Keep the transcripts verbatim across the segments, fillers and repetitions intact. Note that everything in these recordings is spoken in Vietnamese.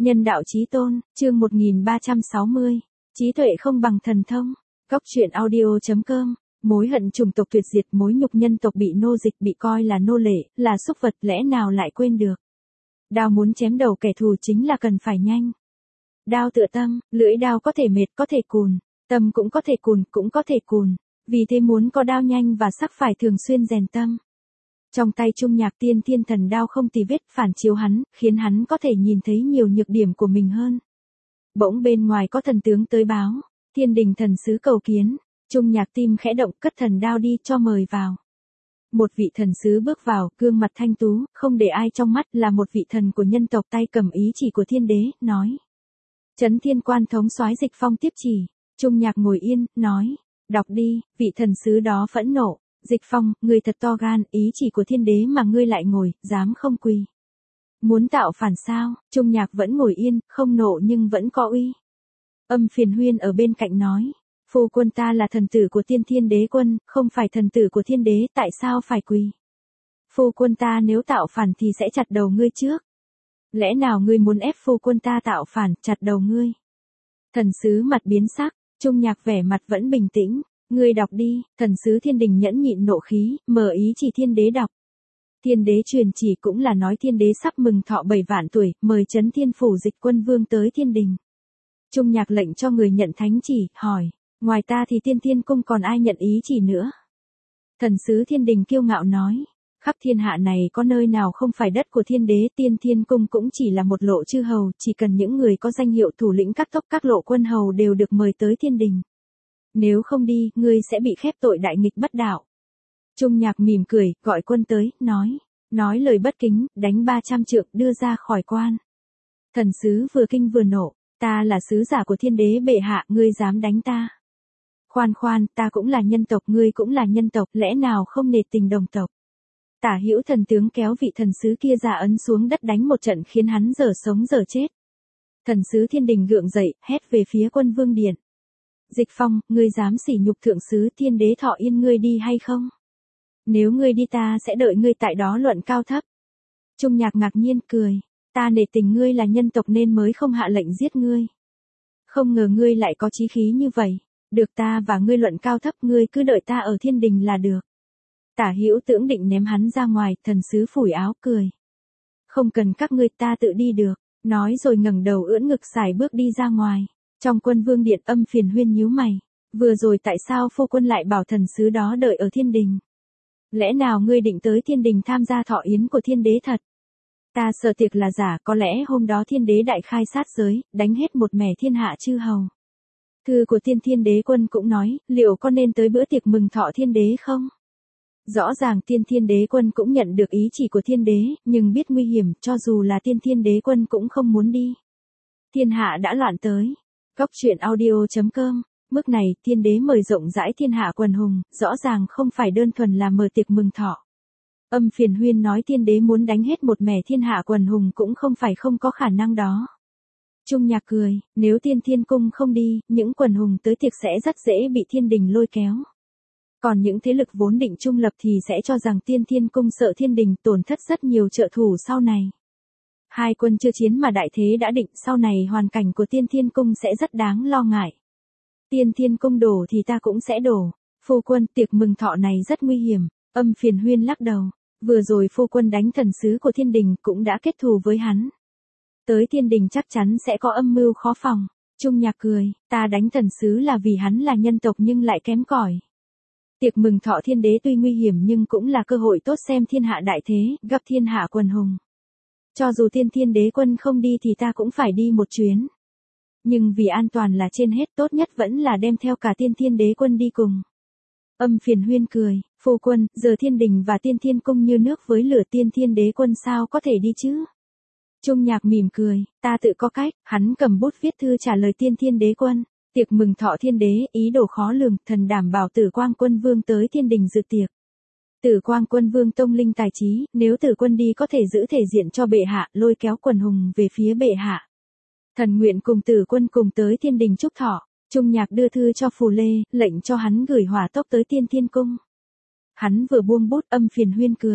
Nhân đạo chí tôn, chương một nghìn ba trăm sáu mươi. Trí tuệ không bằng thần thông. Góc truyện audio chấm com. Mối hận chủng tộc tuyệt diệt, mối nhục nhân tộc bị nô dịch, bị coi là nô lệ, là súc vật, lẽ nào lại quên được. Đao muốn chém đầu kẻ thù chính là cần phải nhanh. Đao tựa tâm, lưỡi đao có thể mệt, có thể cùn, tâm cũng có thể cùn, cũng có thể cùn. Vì thế muốn có đao nhanh và sắc phải thường xuyên rèn tâm. Trong tay Trung Nhạc Tiên Thiên Thần Đao không tì vết phản chiếu hắn, khiến hắn có thể nhìn thấy nhiều nhược điểm của mình hơn. Bỗng bên ngoài có thần tướng tới báo, Thiên Đình thần sứ cầu kiến. Trung Nhạc tim khẽ động, cất thần đao đi, cho mời vào. Một vị thần sứ bước vào, gương mặt thanh tú, không để ai trong mắt, là một vị thần của nhân tộc, tay cầm ý chỉ của thiên đế, nói. Chấn Thiên Quan thống soái Dịch Phong tiếp chỉ. Trung Nhạc ngồi yên, nói, đọc đi. Vị thần sứ đó phẫn nộ. Dịch Phong, ngươi thật to gan, ý chỉ của thiên đế mà ngươi lại ngồi, dám không quỳ. Muốn tạo phản sao? Trung Nhạc vẫn ngồi yên, không nộ nhưng vẫn có uy. Âm Phiền Huyên ở bên cạnh nói, phu quân ta là thần tử của Tiên Thiên Đế Quân, không phải thần tử của thiên đế, tại sao phải quỳ? Phu quân ta nếu tạo phản thì sẽ chặt đầu ngươi trước. Lẽ nào ngươi muốn ép phu quân ta tạo phản, chặt đầu ngươi? Thần sứ mặt biến sắc, Trung Nhạc vẻ mặt vẫn bình tĩnh. Ngươi đọc đi. Thần sứ Thiên Đình nhẫn nhịn nộ khí, mở ý chỉ thiên đế đọc. Thiên đế truyền chỉ cũng là nói thiên đế sắp mừng thọ bảy vạn tuổi, mời Chấn Thiên Phủ Dịch Quân Vương tới thiên đình. Trung Nhạc lệnh cho người nhận thánh chỉ, hỏi, ngoài ta thì Tiên Thiên Cung còn ai nhận ý chỉ nữa? Thần sứ Thiên Đình kiêu ngạo nói, khắp thiên hạ này có nơi nào không phải đất của thiên đế, Tiên Thiên Cung cũng chỉ là một lộ chư hầu, chỉ cần những người có danh hiệu thủ lĩnh các tốc các lộ quân hầu đều được mời tới thiên đình. Nếu không đi, ngươi sẽ bị khép tội đại nghịch bất đạo. Trung Nhạc mỉm cười, gọi quân tới, nói, nói lời bất kính, đánh ba trăm trượng, đưa ra khỏi quan. Thần sứ vừa kinh vừa nộ, ta là sứ giả của thiên đế bệ hạ, ngươi dám đánh ta. Khoan khoan, ta cũng là nhân tộc, ngươi cũng là nhân tộc, lẽ nào không nể tình đồng tộc. Tả hữu thần tướng kéo vị thần sứ kia ra ấn xuống đất đánh một trận khiến hắn dở sống dở chết. Thần sứ Thiên Đình gượng dậy, hét về phía Quân Vương điện. Dịch Phong, ngươi dám sỉ nhục thượng sứ, thiên đế thọ yên ngươi đi hay không? Nếu ngươi đi ta sẽ đợi ngươi tại đó luận cao thấp. Trung Nhạc ngạc nhiên cười, ta nể tình ngươi là nhân tộc nên mới không hạ lệnh giết ngươi. Không ngờ ngươi lại có chí khí như vậy, được ta và ngươi luận cao thấp, ngươi cứ đợi ta ở thiên đình là được. Tả hữu tưởng định ném hắn ra ngoài, thần sứ phủi áo cười. Không cần các ngươi, ta tự đi được, nói rồi ngẩng đầu ưỡn ngực xài bước đi ra ngoài. Trong Quân Vương điện, Âm Phiền Huyên nhíu mày, vừa rồi tại sao phu quân lại bảo thần sứ đó đợi ở thiên đình? Lẽ nào ngươi định tới thiên đình tham gia thọ yến của thiên đế thật? Ta sợ tiệc là giả, có lẽ hôm đó thiên đế đại khai sát giới, đánh hết một mẻ thiên hạ chư hầu. Thư của Tiên Thiên Đế Quân cũng nói, liệu có nên tới bữa tiệc mừng thọ thiên đế không? Rõ ràng Tiên Thiên Đế Quân cũng nhận được ý chỉ của thiên đế, nhưng biết nguy hiểm, cho dù là Tiên Thiên Đế Quân cũng không muốn đi. Thiên hạ đã loạn tới. Góc truyện audio chấm com. Mức này, thiên đế mời rộng rãi thiên hạ quần hùng, rõ ràng không phải đơn thuần là mở tiệc mừng thọ. Âm Phiền Huyên nói thiên đế muốn đánh hết một mẻ thiên hạ quần hùng cũng không phải không có khả năng đó. Trung Nhạc cười, nếu Tiên Thiên Cung không đi, những quần hùng tới tiệc sẽ rất dễ bị thiên đình lôi kéo. Còn những thế lực vốn định trung lập thì sẽ cho rằng Tiên Thiên Cung sợ thiên đình tổn thất rất nhiều trợ thủ sau này. Hai quân chưa chiến mà đại thế đã định, sau này hoàn cảnh của Tiên Thiên Cung sẽ rất đáng lo ngại. Tiên Thiên Cung đổ thì ta cũng sẽ đổ. Phu quân, tiệc mừng thọ này rất nguy hiểm. Âm Phiền Huyên lắc đầu. Vừa rồi phu quân đánh thần sứ của thiên đình cũng đã kết thù với hắn. Tới thiên đình chắc chắn sẽ có âm mưu khó phòng. Trung Nhạc cười, ta đánh thần sứ là vì hắn là nhân tộc nhưng lại kém cỏi. Tiệc mừng thọ thiên đế tuy nguy hiểm nhưng cũng là cơ hội tốt xem thiên hạ đại thế, gặp thiên hạ quần hùng. Cho dù Tiên Thiên Đế Quân không đi thì ta cũng phải đi một chuyến. Nhưng vì an toàn là trên hết, tốt nhất vẫn là đem theo cả Tiên Thiên Đế Quân đi cùng. Âm Phiền Huyên cười, phu quân, giờ thiên đình và Tiên Thiên Cung như nước với lửa, Tiên Thiên Đế Quân sao có thể đi chứ? Trung Nhạc mỉm cười, ta tự có cách. Hắn cầm bút viết thư trả lời Tiên Thiên Đế Quân. Tiệc mừng thọ thiên đế, ý đồ khó lường, thần đảm bảo Tử Quang Quân Vương tới thiên đình dự tiệc. Tử Quang Quân Vương tông linh tài trí, nếu Tử Quân đi có thể giữ thể diện cho bệ hạ, lôi kéo quần hùng về phía bệ hạ. Thần nguyện cùng Tử Quân cùng tới thiên đình chúc thọ. Trung Nhạc đưa thư cho Phù Lê, lệnh cho hắn gửi hỏa tốc tới Tiên Thiên Cung. Hắn vừa buông bút, Âm Phiền Huyên cười.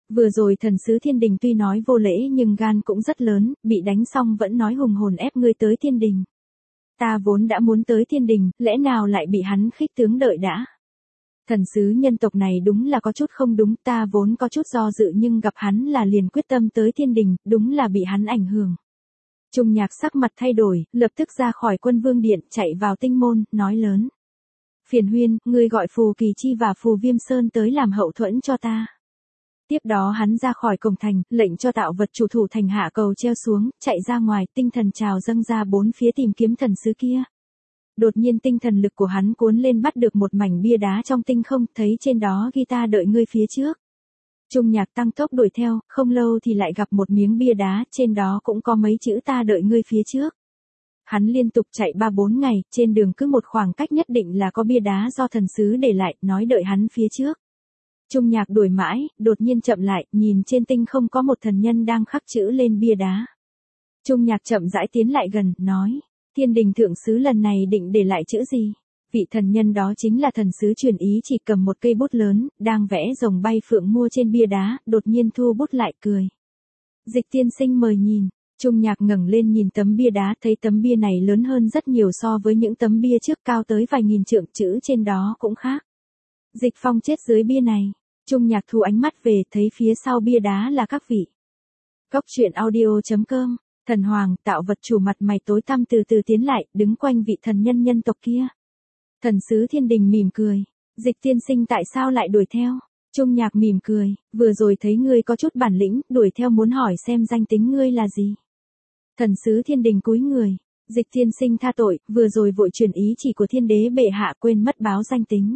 Vừa rồi thần sứ thiên đình tuy nói vô lễ nhưng gan cũng rất lớn, bị đánh xong vẫn nói hùng hồn ép ngươi tới thiên đình. Ta vốn đã muốn tới thiên đình, lẽ nào lại bị hắn khích tướng đợi đã. Thần sứ nhân tộc này đúng là có chút không đúng, ta vốn có chút do dự nhưng gặp hắn là liền quyết tâm tới thiên đình, đúng là bị hắn ảnh hưởng. Trung Nhạc sắc mặt thay đổi, lập tức ra khỏi Quân Vương Điện, chạy vào Tinh Môn, nói lớn. Phiền huyên, ngươi gọi Phù Kỳ Chi và Phù Viêm Sơn tới làm hậu thuẫn cho ta. Tiếp đó hắn ra khỏi cổng thành, lệnh cho tạo vật chủ thủ thành hạ cầu treo xuống, chạy ra ngoài, tinh thần trào dâng ra bốn phía tìm kiếm thần sứ kia. Đột nhiên tinh thần lực của hắn cuốn lên bắt được một mảnh bia đá trong tinh không, thấy trên đó ghi ta đợi ngươi phía trước. Trung Nhạc tăng tốc đuổi theo, không lâu thì lại gặp một miếng bia đá, trên đó cũng có mấy chữ ta đợi ngươi phía trước. Hắn liên tục chạy ba bốn ngày, trên đường cứ một khoảng cách nhất định là có bia đá do thần sứ để lại, nói đợi hắn phía trước. Trung Nhạc đuổi mãi, đột nhiên chậm lại, nhìn trên tinh không có một thần nhân đang khắc chữ lên bia đá. Trung Nhạc chậm rãi tiến lại gần, nói, thiên đình thượng sứ lần này định để lại chữ gì? Vị thần nhân đó chính là thần sứ truyền ý, chỉ cầm một cây bút lớn, đang vẽ rồng bay phượng mua trên bia đá, đột nhiên thu bút lại cười. Dịch tiên sinh mời nhìn. Trung Nhạc ngẩng lên nhìn tấm bia đá, thấy tấm bia này lớn hơn rất nhiều so với những tấm bia trước, cao tới vài nghìn trượng, chữ trên đó cũng khác. Dịch Phong chết dưới bia này. Trung Nhạc thu ánh mắt về, thấy phía sau bia đá là các vị. Cốc truyện audio chấm com. Thần Hoàng, tạo vật chủ mặt mày tối tăm từ từ tiến lại, đứng quanh vị thần nhân nhân tộc kia. Thần sứ thiên đình mỉm cười. Dịch tiên sinh tại sao lại đuổi theo? Trung Nhạc mỉm cười, vừa rồi thấy ngươi có chút bản lĩnh, đuổi theo muốn hỏi xem danh tính ngươi là gì. Thần sứ thiên đình cúi người. Dịch tiên sinh tha tội, vừa rồi vội truyền ý chỉ của thiên đế bệ hạ quên mất báo danh tính.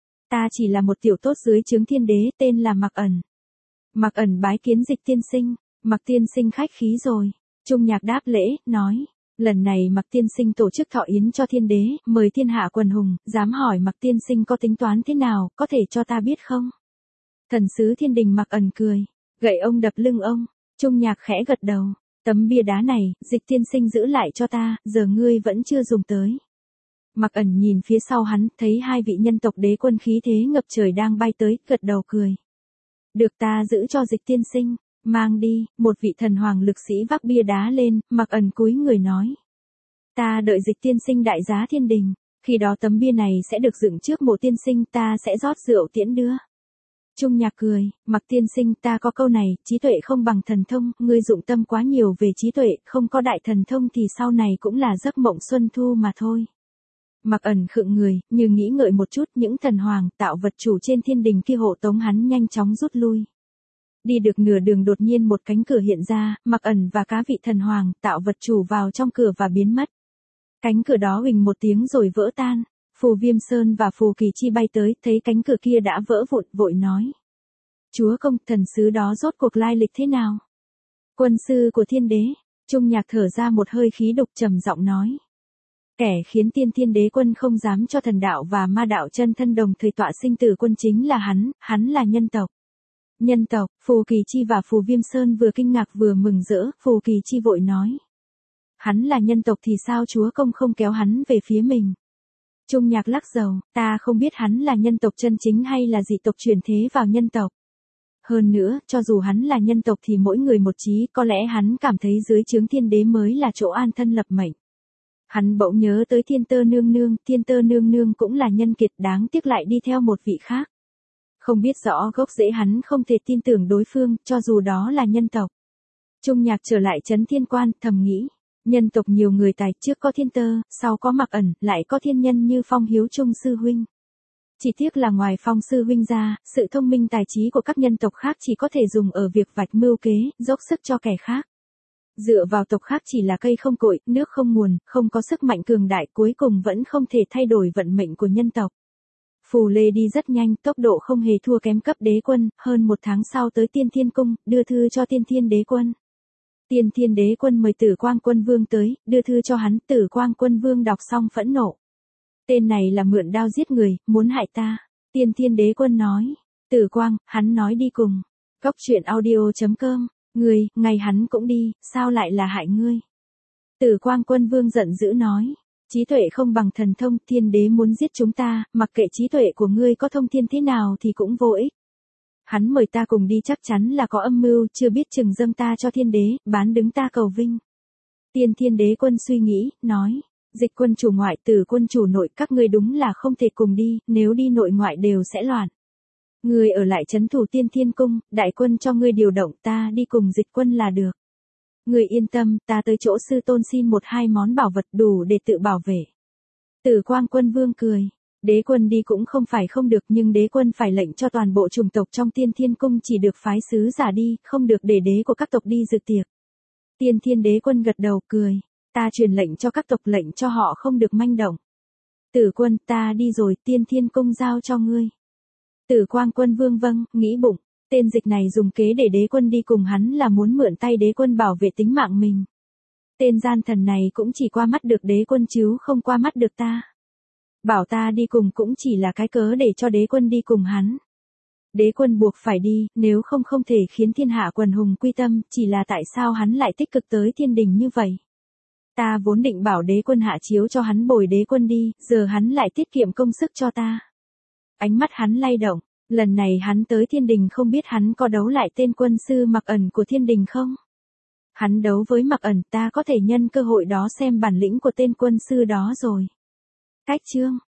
Ta chỉ là một tiểu tốt dưới trướng thiên đế, tên là Mạc Ẩn. Mạc Ẩn bái kiến dịch tiên sinh. Mạc tiên sinh khách khí rồi. Trung Nhạc đáp lễ, nói, lần này Mạc tiên sinh tổ chức thọ yến cho thiên đế, mời thiên hạ quần hùng, dám hỏi Mạc tiên sinh có tính toán thế nào, có thể cho ta biết không? Thần sứ thiên đình Mạc Ẩn cười, gậy ông đập lưng ông. Trung Nhạc khẽ gật đầu, tấm bia đá này, dịch tiên sinh giữ lại cho ta, giờ ngươi vẫn chưa dùng tới. Mạc Ẩn nhìn phía sau hắn, thấy hai vị nhân tộc đế quân khí thế ngập trời đang bay tới, gật đầu cười. Được, ta giữ cho dịch tiên sinh. Mang đi. Một vị thần hoàng lực sĩ vác bia đá lên, Mạc Ẩn cúi người nói. Ta đợi dịch tiên sinh đại giá thiên đình, khi đó tấm bia này sẽ được dựng trước mộ tiên sinh, ta sẽ rót rượu tiễn đưa. Trung Nhạc cười, Mạc tiên sinh, ta có câu này, trí tuệ không bằng thần thông, ngươi dụng tâm quá nhiều về trí tuệ, không có đại thần thông thì sau này cũng là giấc mộng xuân thu mà thôi. Mạc Ẩn khựng người, như nghĩ ngợi một chút, những thần hoàng, tạo vật chủ trên thiên đình kia hộ tống hắn nhanh chóng rút lui. Đi được nửa đường đột nhiên một cánh cửa hiện ra, Mạc Ẩn và cá vị thần hoàng, tạo vật chủ vào trong cửa và biến mất. Cánh cửa đó huỳnh một tiếng rồi vỡ tan. Phù Viêm Sơn và Phù Kỳ Chi bay tới, thấy cánh cửa kia đã vỡ vụn, vội nói. Chúa công, thần sứ đó rốt cuộc lai lịch thế nào? Quân sư của thiên đế. Trung Nhạc thở ra một hơi khí độc, trầm giọng nói. Kẻ khiến tiên thiên đế quân không dám cho thần đạo và ma đạo chân thân đồng thời tọa sinh tử quân chính là hắn, hắn là nhân tộc. Nhân tộc. Phù Kỳ Chi và Phù Viêm Sơn vừa kinh ngạc vừa mừng rỡ, Phù Kỳ Chi vội nói. Hắn là nhân tộc thì sao chúa công không kéo hắn về phía mình? Trung Nhạc lắc đầu, ta không biết hắn là nhân tộc chân chính hay là dị tộc chuyển thế vào nhân tộc. Hơn nữa, cho dù hắn là nhân tộc thì mỗi người một chí, có lẽ hắn cảm thấy dưới trướng thiên đế mới là chỗ an thân lập mệnh. Hắn bỗng nhớ tới Thiên Tơ nương nương, Thiên Tơ nương nương cũng là nhân kiệt, đáng tiếc lại đi theo một vị khác. Không biết rõ gốc rễ, hắn không thể tin tưởng đối phương, cho dù đó là nhân tộc. Trung Nhạc trở lại trấn thiên quan, thầm nghĩ. Nhân tộc nhiều người tài, trước có Thiên Tơ, sau có Mạc Ẩn, lại có thiên nhân như Phong Hiếu Trung sư huynh. Chỉ tiếc là ngoài Phong sư huynh ra, sự thông minh tài trí của các nhân tộc khác chỉ có thể dùng ở việc vạch mưu kế, dốc sức cho kẻ khác. Dựa vào tộc khác chỉ là cây không cội, nước không nguồn, không có sức mạnh cường đại, cuối cùng vẫn không thể thay đổi vận mệnh của nhân tộc. Phù Lê đi rất nhanh, tốc độ không hề thua kém cấp đế quân, hơn một tháng sau tới Tiên Thiên Cung, đưa thư cho Tiên Thiên Đế Quân. Tiên Thiên Đế Quân mời Tử Quang Quân Vương tới, đưa thư cho hắn, Tử Quang Quân Vương đọc xong phẫn nộ. Tên này là mượn đao giết người, muốn hại ta. Tiên Thiên Đế Quân nói, Tử Quang, hắn nói đi cùng. Cốc truyện audio chấm com, ngươi, ngày hắn cũng đi, sao lại là hại ngươi? Tử Quang Quân Vương giận dữ nói. Trí tuệ không bằng thần thông, thiên đế muốn giết chúng ta, mặc kệ trí tuệ của ngươi có thông thiên thế nào thì cũng vô ích. Hắn mời ta cùng đi chắc chắn là có âm mưu, chưa biết chừng dâng ta cho thiên đế, bán đứng ta cầu vinh. Tiên Thiên Đế Quân suy nghĩ, nói, Dịch quân chủ ngoại, Tử quân chủ nội, các ngươi đúng là không thể cùng đi, nếu đi nội ngoại đều sẽ loạn. Ngươi ở lại trấn thủ Tiên Thiên Cung, đại quân cho ngươi điều động, ta đi cùng Dịch quân là được. Ngươi yên tâm, ta tới chỗ sư tôn xin một hai món bảo vật đủ để tự bảo vệ. Tử Quang Quân Vương cười. Đế quân đi cũng không phải không được, nhưng đế quân phải lệnh cho toàn bộ chủng tộc trong Tiên Thiên Cung chỉ được phái sứ giả đi, không được để đế của các tộc đi dự tiệc. Tiên Thiên Đế Quân gật đầu cười. Ta truyền lệnh cho các tộc, lệnh cho họ không được manh động. Tử quân, ta đi rồi, Tiên Thiên Cung giao cho ngươi. Tử Quang Quân Vương vâng, nghĩ bụng, tên Dịch này dùng kế để đế quân đi cùng hắn là muốn mượn tay đế quân bảo vệ tính mạng mình. Tên gian thần này cũng chỉ qua mắt được đế quân chứ không qua mắt được ta. Bảo ta đi cùng cũng chỉ là cái cớ để cho đế quân đi cùng hắn. Đế quân buộc phải đi, nếu không không thể khiến thiên hạ quần hùng quy tâm, chỉ là tại sao hắn lại tích cực tới thiên đình như vậy. Ta vốn định bảo đế quân hạ chiếu cho hắn bồi đế quân đi, giờ hắn lại tiết kiệm công sức cho ta. Ánh mắt hắn lay động, lần này hắn tới thiên đình không biết hắn có đấu lại tên quân sư Mặc Ẩn của thiên đình không? Hắn đấu với Mặc Ẩn, ta có thể nhân cơ hội đó xem bản lĩnh của tên quân sư đó rồi. Cách chương